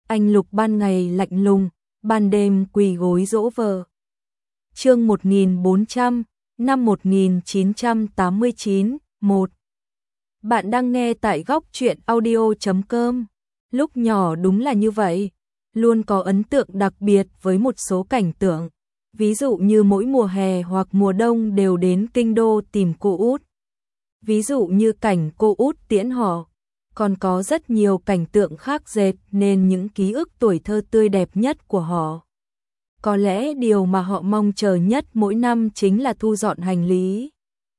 anh Lục ban ngày lạnh lùng, ban đêm quỳ gối dỗ vợ. Chương 1400, năm 1989, 1. Bạn đang nghe tại góc truyện audio.com. Lúc nhỏ đúng là như vậy, luôn có ấn tượng đặc biệt với một số cảnh tượng. Ví dụ như mỗi mùa hè hoặc mùa đông đều đến kinh đô tìm cô út. Ví dụ như cảnh cô út tiễn họ. Còn có rất nhiều cảnh tượng khác dệt nên những ký ức tuổi thơ tươi đẹp nhất của họ. Có lẽ điều mà họ mong chờ nhất mỗi năm chính là thu dọn hành lý.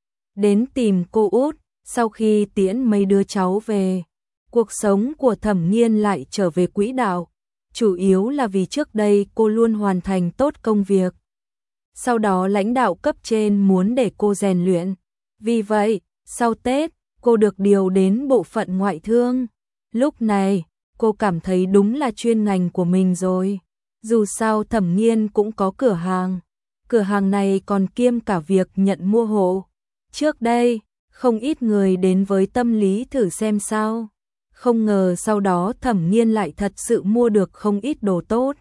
Đến tìm cô út, sau khi tiễn mấy đứa cháu về, cuộc sống của Thẩm Nghiên lại trở về quỹ đạo. Chủ yếu là vì trước đây cô luôn hoàn thành tốt công việc. Sau đó lãnh đạo cấp trên muốn để cô rèn luyện. Vì vậy, sau Tết, cô được điều đến bộ phận ngoại thương. Lúc này, cô cảm thấy đúng là chuyên ngành của mình rồi. Dù sao Thẩm Nghiên cũng có cửa hàng. Cửa hàng này còn kiêm cả việc nhận mua hộ. Trước đây, không ít người đến với tâm lý thử xem sao. Không ngờ sau đó Thẩm Nghiên lại thật sự mua được không ít đồ tốt.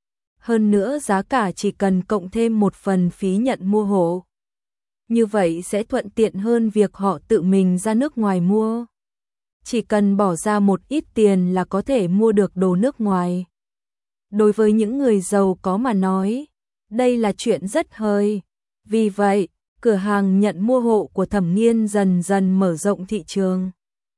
Hơn nữa giá cả chỉ cần cộng thêm một phần phí nhận mua hộ. Như vậy sẽ thuận tiện hơn việc họ tự mình ra nước ngoài mua. Chỉ cần bỏ ra một ít tiền là có thể mua được đồ nước ngoài. Đối với những người giàu có mà nói, đây là chuyện rất hời. Vì vậy, cửa hàng nhận mua hộ của Thẩm Nghiên dần dần mở rộng thị trường.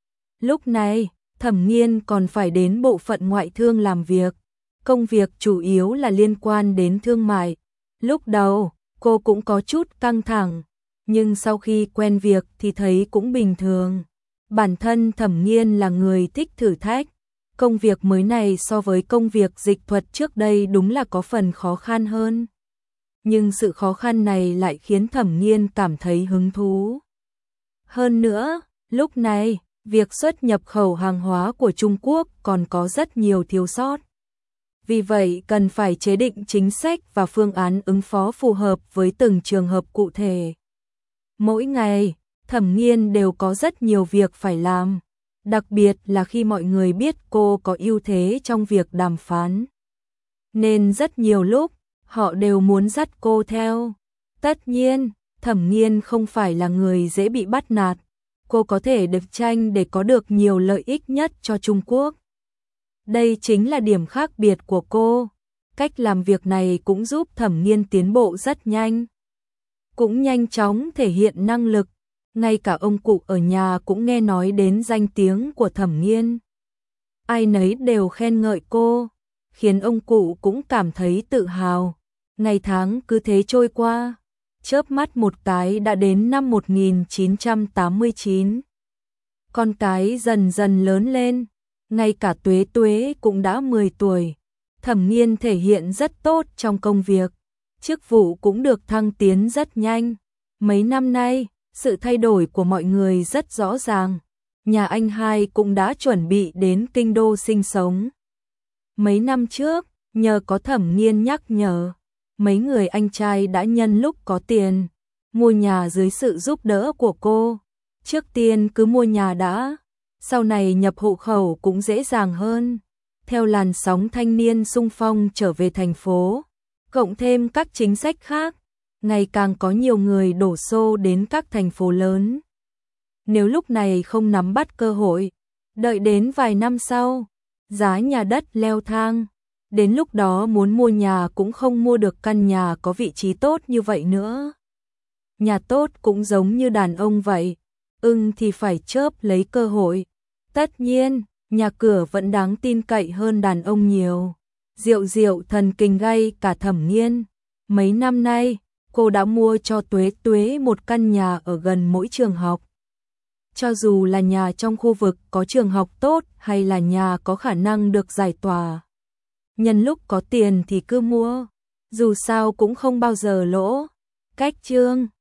Lúc này, Thẩm Nghiên còn phải đến bộ phận ngoại thương làm việc. Công việc chủ yếu là liên quan đến thương mại. Lúc đầu, cô cũng có chút căng thẳng, nhưng sau khi quen việc thì thấy cũng bình thường. Bản thân Thẩm Nghiên là người thích thử thách. Công việc mới này so với công việc dịch thuật trước đây đúng là có phần khó khăn hơn. Nhưng sự khó khăn này lại khiến Thẩm Nghiên cảm thấy hứng thú. Hơn nữa, lúc này, việc xuất nhập khẩu hàng hóa của Trung Quốc còn có rất nhiều thiếu sót. Vì vậy cần phải chế định chính sách và phương án ứng phó phù hợp với từng trường hợp cụ thể. Mỗi ngày, Thẩm Nghiên đều có rất nhiều việc phải làm. Đặc biệt là khi mọi người biết cô có ưu thế trong việc đàm phán. Nên rất nhiều lúc, họ đều muốn dắt cô theo. Tất nhiên, Thẩm Nghiên không phải là người dễ bị bắt nạt. Cô có thể được tranh để có được nhiều lợi ích nhất cho Trung Quốc. Đây chính là điểm khác biệt của cô. Cách làm việc này cũng giúp Thẩm Nghiên tiến bộ rất nhanh. Cũng nhanh chóng thể hiện năng lực. Ngay cả ông cụ ở nhà cũng nghe nói đến danh tiếng của Thẩm Nghiên. Ai nấy đều khen ngợi cô, khiến ông cụ cũng cảm thấy tự hào. Ngày tháng cứ thế trôi qua, chớp mắt một cái đã đến năm 1989. Con cái dần dần lớn lên, ngay cả Tuế Tuế cũng đã 10 tuổi. Thẩm Nghiên thể hiện rất tốt trong công việc, chức vụ cũng được thăng tiến rất nhanh. Mấy năm nay, sự thay đổi của mọi người rất rõ ràng. Nhà anh hai cũng đã chuẩn bị đến kinh đô sinh sống. Mấy năm trước, nhờ có Thẩm Nghiên nhắc nhở, mấy người anh trai đã nhân lúc có tiền, mua nhà dưới sự giúp đỡ của cô. Trước tiên cứ mua nhà đã, sau này nhập hộ khẩu cũng dễ dàng hơn. Theo làn sóng thanh niên xung phong trở về thành phố, cộng thêm các chính sách khác, ngày càng có nhiều người đổ xô đến các thành phố lớn. Nếu lúc này không nắm bắt cơ hội, đợi đến vài năm sau, giá nhà đất leo thang, đến lúc đó muốn mua nhà cũng không mua được căn nhà có vị trí tốt như vậy nữa. Nhà tốt cũng giống như đàn ông vậy, ưng thì phải chớp lấy cơ hội. Tất nhiên, nhà cửa vẫn đáng tin cậy hơn đàn ông nhiều. Diệu Diệu thần kinh gay cả Thẩm Nghiên. Mấy năm nay, cô đã mua cho Tuế Tuế một căn nhà ở gần mỗi trường học. Cho dù là nhà trong khu vực có trường học tốt hay là nhà có khả năng được giải tỏa. Nhân lúc có tiền thì cứ mua, dù sao cũng không bao giờ lỗ. Cách chương